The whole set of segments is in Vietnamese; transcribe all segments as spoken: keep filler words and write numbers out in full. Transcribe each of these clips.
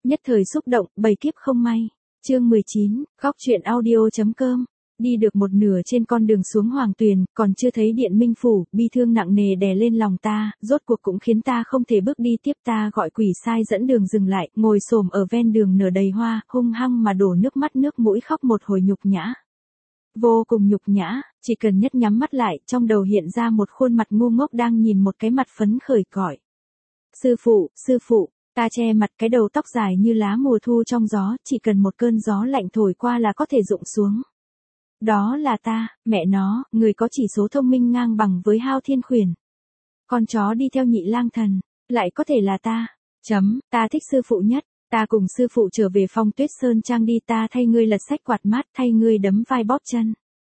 Nhất thời xúc động, bầy kiếp không may. Chương mười chín, góc truyện audio.com. Đi được một nửa trên con đường xuống Hoàng Tuyền, còn chưa thấy Điện Minh Phủ, bi thương nặng nề đè lên lòng ta, rốt cuộc cũng khiến ta không thể bước đi tiếp. Ta gọi quỷ sai dẫn đường dừng lại, ngồi xổm ở ven đường nở đầy hoa, hung hăng mà đổ nước mắt nước mũi khóc một hồi nhục nhã. Vô cùng nhục nhã, chỉ cần nhất nhắm mắt lại, trong đầu hiện ra một khuôn mặt ngu ngốc đang nhìn một cái mặt phấn khởi cỏi. Sư phụ, sư phụ. Ta che mặt, cái đầu tóc dài như lá mùa thu trong gió, chỉ cần một cơn gió lạnh thổi qua là có thể rụng xuống. Đó là ta, mẹ nó, người có chỉ số thông minh ngang bằng với Hao Thiên Khuyển. Con chó đi theo Nhị Lang Thần, lại có thể là ta. Chấm, ta thích sư phụ nhất, ta cùng sư phụ trở về Phong Tuyết Sơn Trang đi, ta thay ngươi lật sách quạt mát, thay ngươi đấm vai bóp chân.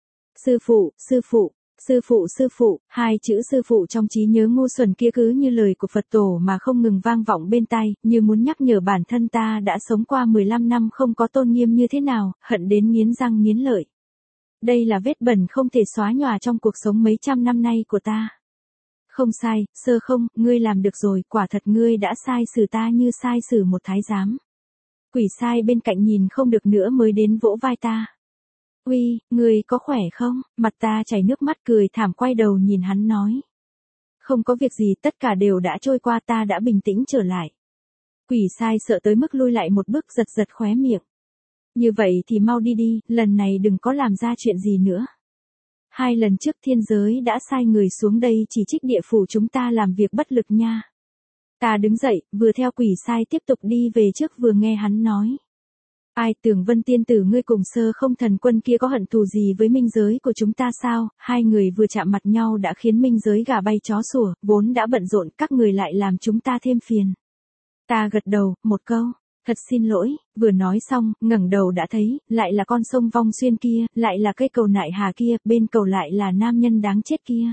Sư phụ, sư phụ. Sư phụ sư phụ, hai chữ sư phụ trong trí nhớ ngu xuẩn kia cứ như lời của Phật tổ mà không ngừng vang vọng bên tai, như muốn nhắc nhở bản thân ta đã sống qua mười lăm năm không có tôn nghiêm như thế nào, hận đến nghiến răng nghiến lợi. Đây là vết bẩn không thể xóa nhòa trong cuộc sống mấy trăm năm nay của ta. Không sai, Sơ Không, ngươi làm được rồi, quả thật ngươi đã sai xử ta như sai xử một thái giám. Quỷ sai bên cạnh nhìn không được nữa mới đến vỗ vai ta. Uy, người có khỏe không? Mặt ta chảy nước mắt cười thảm, quay đầu nhìn hắn nói. Không có việc gì, tất cả đều đã trôi qua, ta đã bình tĩnh trở lại. Quỷ sai sợ tới mức lui lại một bước, giật giật khóe miệng. Như vậy thì mau đi đi, lần này đừng có làm ra chuyện gì nữa. Hai lần trước thiên giới đã sai người xuống đây chỉ trích địa phủ chúng ta làm việc bất lực nha. Ta đứng dậy, vừa theo quỷ sai tiếp tục đi về trước vừa nghe hắn nói. Ai, Tưởng Vân tiên tử ngươi cùng Sơ Không thần quân kia có hận thù gì với minh giới của chúng ta sao? Hai người vừa chạm mặt nhau đã khiến minh giới gà bay chó sủa, vốn đã bận rộn, các người lại làm chúng ta thêm phiền. Ta gật đầu, một câu, thật xin lỗi, vừa nói xong, ngẩng đầu đã thấy, lại là con sông Vong Xuyên kia, lại là cây cầu Nại Hà kia, bên cầu lại là nam nhân đáng chết kia.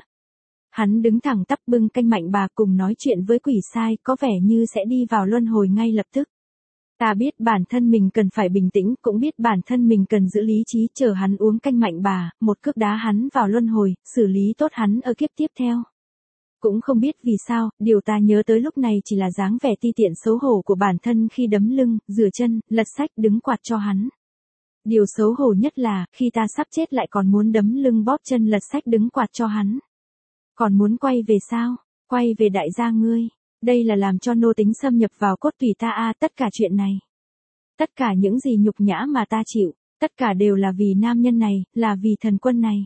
Hắn đứng thẳng tắp bưng canh mạnh bà cùng nói chuyện với quỷ sai, có vẻ như sẽ đi vào luân hồi ngay lập tức. Ta biết bản thân mình cần phải bình tĩnh, cũng biết bản thân mình cần giữ lý trí, chờ hắn uống canh mạnh bà, một cước đá hắn vào luân hồi, xử lý tốt hắn ở kiếp tiếp theo. Cũng không biết vì sao, điều ta nhớ tới lúc này chỉ là dáng vẻ ti tiện xấu hổ của bản thân khi đấm lưng, rửa chân, lật sách, đứng quạt cho hắn. Điều xấu hổ nhất là, khi ta sắp chết lại còn muốn đấm lưng bóp chân lật sách đứng quạt cho hắn. Còn muốn quay về sao? Quay về đại gia ngươi. Đây là làm cho nô tính xâm nhập vào cốt tủy ta a à, tất cả chuyện này. Tất cả những gì nhục nhã mà ta chịu, tất cả đều là vì nam nhân này, là vì thần quân này.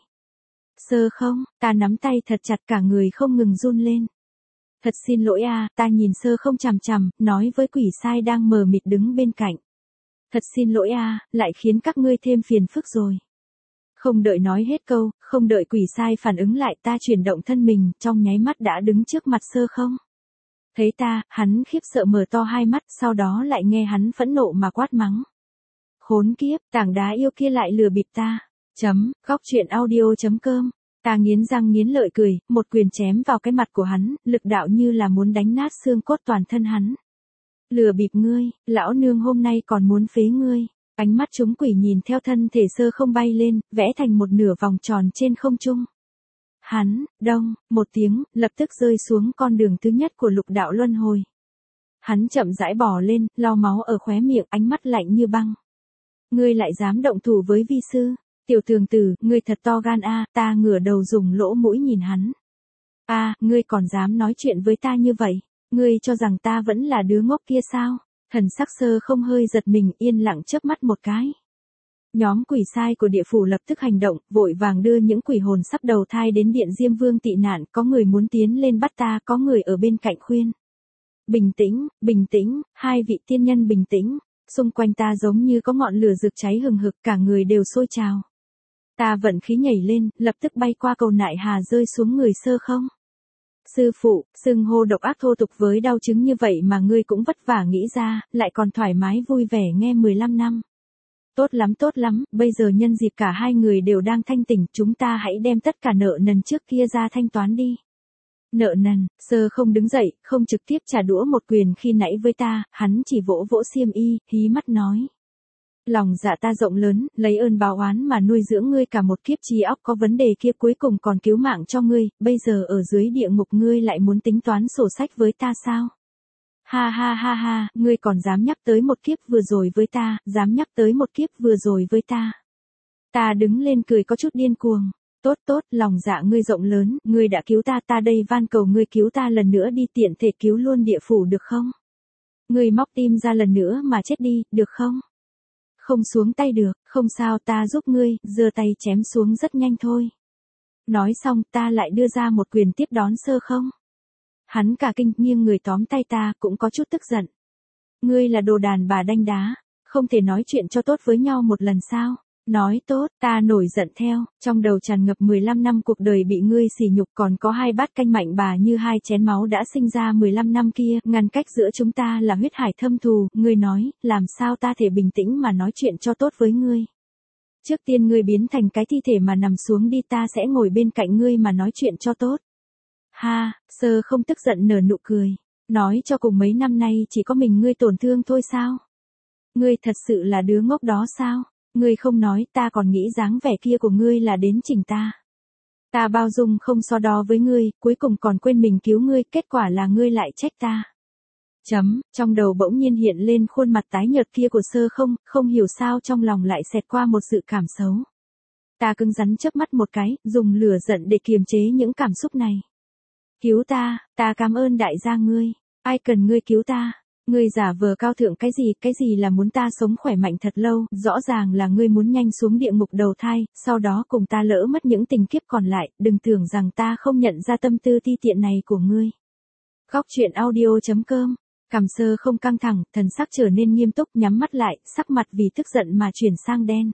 Sơ Không, ta nắm tay thật chặt cả người không ngừng run lên. Thật xin lỗi a à, ta nhìn Sơ Không chằm chằm, nói với quỷ sai đang mờ mịt đứng bên cạnh. Thật xin lỗi a à, lại khiến các ngươi thêm phiền phức rồi. Không đợi nói hết câu, không đợi quỷ sai phản ứng lại, ta chuyển động thân mình, trong nháy mắt đã đứng trước mặt Sơ Không. Thấy ta, hắn khiếp sợ mở to hai mắt, sau đó lại nghe hắn phẫn nộ mà quát mắng. Khốn kiếp, tảng đá yêu kia lại lừa bịp ta. Chấm, góc truyện audio.com. Ta nghiến răng nghiến lợi cười, một quyền chém vào cái mặt của hắn, lực đạo như là muốn đánh nát xương cốt toàn thân hắn. Lừa bịp ngươi, lão nương hôm nay còn muốn phế ngươi. Ánh mắt chúng quỷ nhìn theo thân thể Sơ Không bay lên, vẽ thành một nửa vòng tròn trên không trung. Hắn, đông, một tiếng, lập tức rơi xuống con đường thứ nhất của lục đạo luân hồi. Hắn chậm rãi bò lên, lau máu ở khóe miệng, ánh mắt lạnh như băng. Ngươi lại dám động thủ với vi sư? Tiểu Thường Tử, ngươi thật to gan a, à, ta ngửa đầu dùng lỗ mũi nhìn hắn. A, à, ngươi còn dám nói chuyện với ta như vậy? Ngươi cho rằng ta vẫn là đứa ngốc kia sao? Thần sắc Sơ Không hơi giật mình, yên lặng chớp mắt một cái. Nhóm quỷ sai của địa phủ lập tức hành động, vội vàng đưa những quỷ hồn sắp đầu thai đến Điện Diêm Vương tị nạn, có người muốn tiến lên bắt ta, có người ở bên cạnh khuyên. Bình tĩnh, bình tĩnh, hai vị tiên nhân bình tĩnh, xung quanh ta giống như có ngọn lửa rực cháy hừng hực, cả người đều sôi trào. Ta vận khí nhảy lên, lập tức bay qua cầu Nại Hà rơi xuống người Sơ Không. Sư phụ, xưng hô độc ác thô tục với đau chứng như vậy mà ngươi cũng vất vả nghĩ ra, lại còn thoải mái vui vẻ nghe mười lăm năm. Tốt lắm tốt lắm, bây giờ nhân dịp cả hai người đều đang thanh tỉnh, chúng ta hãy đem tất cả nợ nần trước kia ra thanh toán đi. Nợ nần, Sơ Không đứng dậy, không trực tiếp trả đũa một quyền khi nãy với ta, hắn chỉ vỗ vỗ xiêm y, hí mắt nói. Lòng dạ ta rộng lớn, lấy ơn báo oán mà nuôi dưỡng ngươi cả một kiếp, trí óc có vấn đề kia cuối cùng còn cứu mạng cho ngươi, bây giờ ở dưới địa ngục ngươi lại muốn tính toán sổ sách với ta sao? Ha ha ha ha, ngươi còn dám nhắc tới một kiếp vừa rồi với ta, dám nhắc tới một kiếp vừa rồi với ta. Ta đứng lên cười có chút điên cuồng. Tốt tốt, lòng dạ ngươi rộng lớn, ngươi đã cứu ta, ta đây van cầu ngươi cứu ta lần nữa đi, tiện thể cứu luôn địa phủ được không? Ngươi móc tim ra lần nữa mà chết đi, được không? Không xuống tay được, không sao, ta giúp ngươi, giơ tay chém xuống rất nhanh thôi. Nói xong ta lại đưa ra một quyền tiếp đón Sơ Không. Hắn cả kinh, nghiêng người tóm tay ta, cũng có chút tức giận. Ngươi là đồ đàn bà đanh đá, không thể nói chuyện cho tốt với nhau một lần sao? Nói tốt, ta nổi giận theo, trong đầu tràn ngập mười lăm năm cuộc đời bị ngươi sỉ nhục, còn có hai bát canh mạnh bà như hai chén máu đã sinh ra mười lăm năm kia, ngăn cách giữa chúng ta là huyết hải thâm thù, ngươi nói, làm sao ta thể bình tĩnh mà nói chuyện cho tốt với ngươi. Trước tiên ngươi biến thành cái thi thể mà nằm xuống đi, ta sẽ ngồi bên cạnh ngươi mà nói chuyện cho tốt. Ha, Sơ Không tức giận nở nụ cười, nói cho cùng mấy năm nay chỉ có mình ngươi tổn thương thôi sao? Ngươi thật sự là đứa ngốc đó sao? Ngươi không nói, ta còn nghĩ dáng vẻ kia của ngươi là đến chỉnh ta. Ta bao dung không so đo với ngươi, cuối cùng còn quên mình cứu ngươi, kết quả là ngươi lại trách ta. Chấm, trong đầu bỗng nhiên hiện lên khuôn mặt tái nhợt kia của Sơ Không, không hiểu sao trong lòng lại xẹt qua một sự cảm xấu. Ta cứng rắn chớp mắt một cái, dùng lửa giận để kiềm chế những cảm xúc này. Cứu ta, ta cảm ơn đại gia ngươi, ai cần ngươi cứu ta? Ngươi giả vờ cao thượng cái gì, cái gì là muốn ta sống khỏe mạnh thật lâu, rõ ràng là ngươi muốn nhanh xuống địa ngục đầu thai, sau đó cùng ta lỡ mất những tình kiếp còn lại, đừng tưởng rằng ta không nhận ra tâm tư ti tiện này của ngươi. Góc truyện audio chấm com, cằm Sơ Không căng thẳng, thần sắc trở nên nghiêm túc, nhắm mắt lại, sắc mặt vì tức giận mà chuyển sang đen.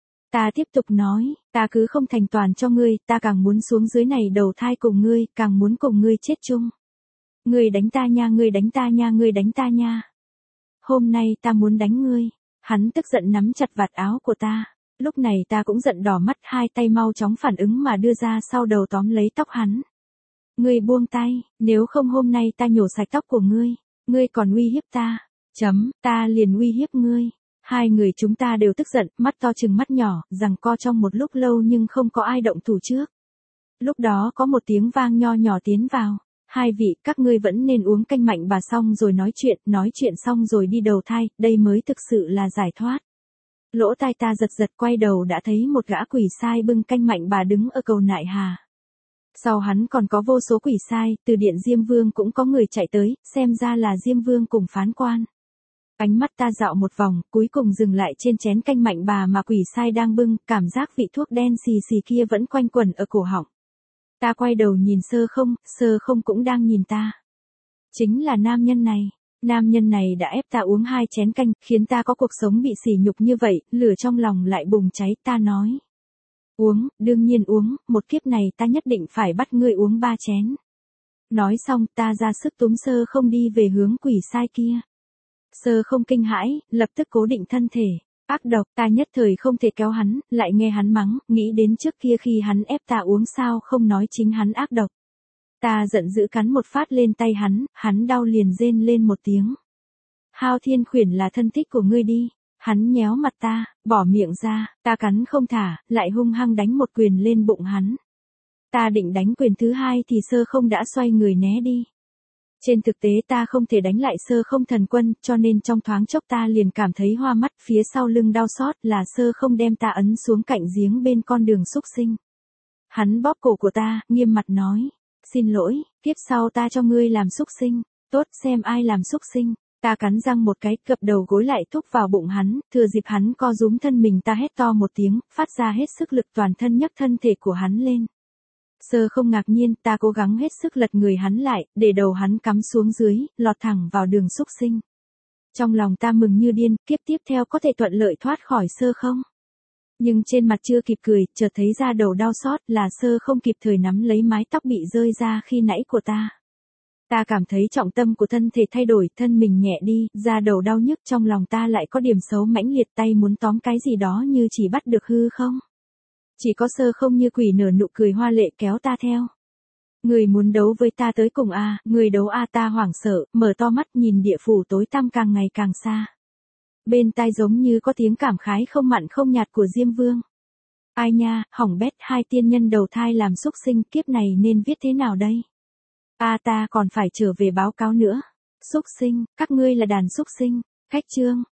Ta tiếp tục nói, ta cứ không thành toàn cho ngươi, ta càng muốn xuống dưới này đầu thai cùng ngươi, càng muốn cùng ngươi chết chung. Ngươi đánh ta nha, ngươi đánh ta nha, ngươi đánh ta nha. Hôm nay ta muốn đánh ngươi. Hắn tức giận nắm chặt vạt áo của ta. Lúc này ta cũng giận đỏ mắt, hai tay mau chóng phản ứng mà đưa ra sau đầu tóm lấy tóc hắn. Ngươi buông tay, nếu không hôm nay ta nhổ sạch tóc của ngươi. Ngươi còn uy hiếp ta. Chấm, ta liền uy hiếp ngươi. Hai người chúng ta đều tức giận, mắt to chừng mắt nhỏ, giằng co trong một lúc lâu nhưng không có ai động thủ trước. Lúc đó có một tiếng vang nho nhỏ tiến vào. Hai vị, các ngươi vẫn nên uống canh mạnh bà xong rồi nói chuyện, nói chuyện xong rồi đi đầu thai, đây mới thực sự là giải thoát. Lỗ tai ta giật giật, quay đầu đã thấy một gã quỷ sai bưng canh mạnh bà đứng ở cầu Nại Hà. Sau hắn còn có vô số quỷ sai, từ điện Diêm Vương cũng có người chạy tới, xem ra là Diêm Vương cùng phán quan. Ánh mắt ta dạo một vòng, cuối cùng dừng lại trên chén canh mạnh bà mà quỷ sai đang bưng, cảm giác vị thuốc đen xì xì kia vẫn quanh quẩn ở cổ họng. Ta quay đầu nhìn Sơ Không, Sơ Không cũng đang nhìn ta. Chính là nam nhân này. Nam nhân này đã ép ta uống hai chén canh, khiến ta có cuộc sống bị sỉ nhục như vậy, lửa trong lòng lại bùng cháy, ta nói. Uống, đương nhiên uống, một kiếp này ta nhất định phải bắt ngươi uống ba chén. Nói xong ta ra sức túm Sơ Không đi về hướng quỷ sai kia. Sơ Không kinh hãi, lập tức cố định thân thể. Ác độc, ta nhất thời không thể kéo hắn, lại nghe hắn mắng, nghĩ đến trước kia khi hắn ép ta uống sao không nói chính hắn ác độc. Ta giận dữ cắn một phát lên tay hắn, hắn đau liền rên lên một tiếng. Hao Thiên Khuyển là thân thích của ngươi đi. Hắn nhéo mặt ta, bỏ miệng ra, ta cắn không thả, lại hung hăng đánh một quyền lên bụng hắn. Ta định đánh quyền thứ hai thì Sơ Không đã xoay người né đi. Trên thực tế ta không thể đánh lại Sơ Không thần quân, cho nên trong thoáng chốc ta liền cảm thấy hoa mắt, phía sau lưng đau xót là Sơ Không đem ta ấn xuống cạnh giếng bên con đường xúc sinh. Hắn bóp cổ của ta, nghiêm mặt nói, xin lỗi, kiếp sau ta cho ngươi làm xúc sinh, tốt xem ai làm xúc sinh. Ta cắn răng một cái, gập đầu gối lại thúc vào bụng hắn, thừa dịp hắn co rúm thân mình ta hét to một tiếng, phát ra hết sức lực toàn thân nhấc thân thể của hắn lên. Sơ Không ngạc nhiên, ta cố gắng hết sức lật người hắn lại, để đầu hắn cắm xuống dưới, lọt thẳng vào đường xúc sinh. Trong lòng ta mừng như điên, kiếp tiếp theo có thể thuận lợi thoát khỏi Sơ Không. Nhưng trên mặt chưa kịp cười, chợt thấy da đầu đau xót là Sơ Không kịp thời nắm lấy mái tóc bị rơi ra khi nãy của ta. Ta cảm thấy trọng tâm của thân thể thay đổi, thân mình nhẹ đi, da đầu đau nhức, trong lòng ta lại có điểm xấu mãnh liệt, tay muốn tóm cái gì đó như chỉ bắt được hư không. Chỉ có Sơ Không như quỷ nở nụ cười hoa lệ kéo ta theo. Người muốn đấu với ta tới cùng a, người đấu a, ta hoảng sợ, mở to mắt nhìn địa phủ tối tăm càng ngày càng xa. Bên tai giống như có tiếng cảm khái không mặn không nhạt của Diêm Vương. Ai nha, hỏng bét, hai tiên nhân đầu thai làm xúc sinh, kiếp này nên viết thế nào đây? A, ta còn phải trở về báo cáo nữa. Súc sinh, các ngươi là đàn súc sinh. Khách trương.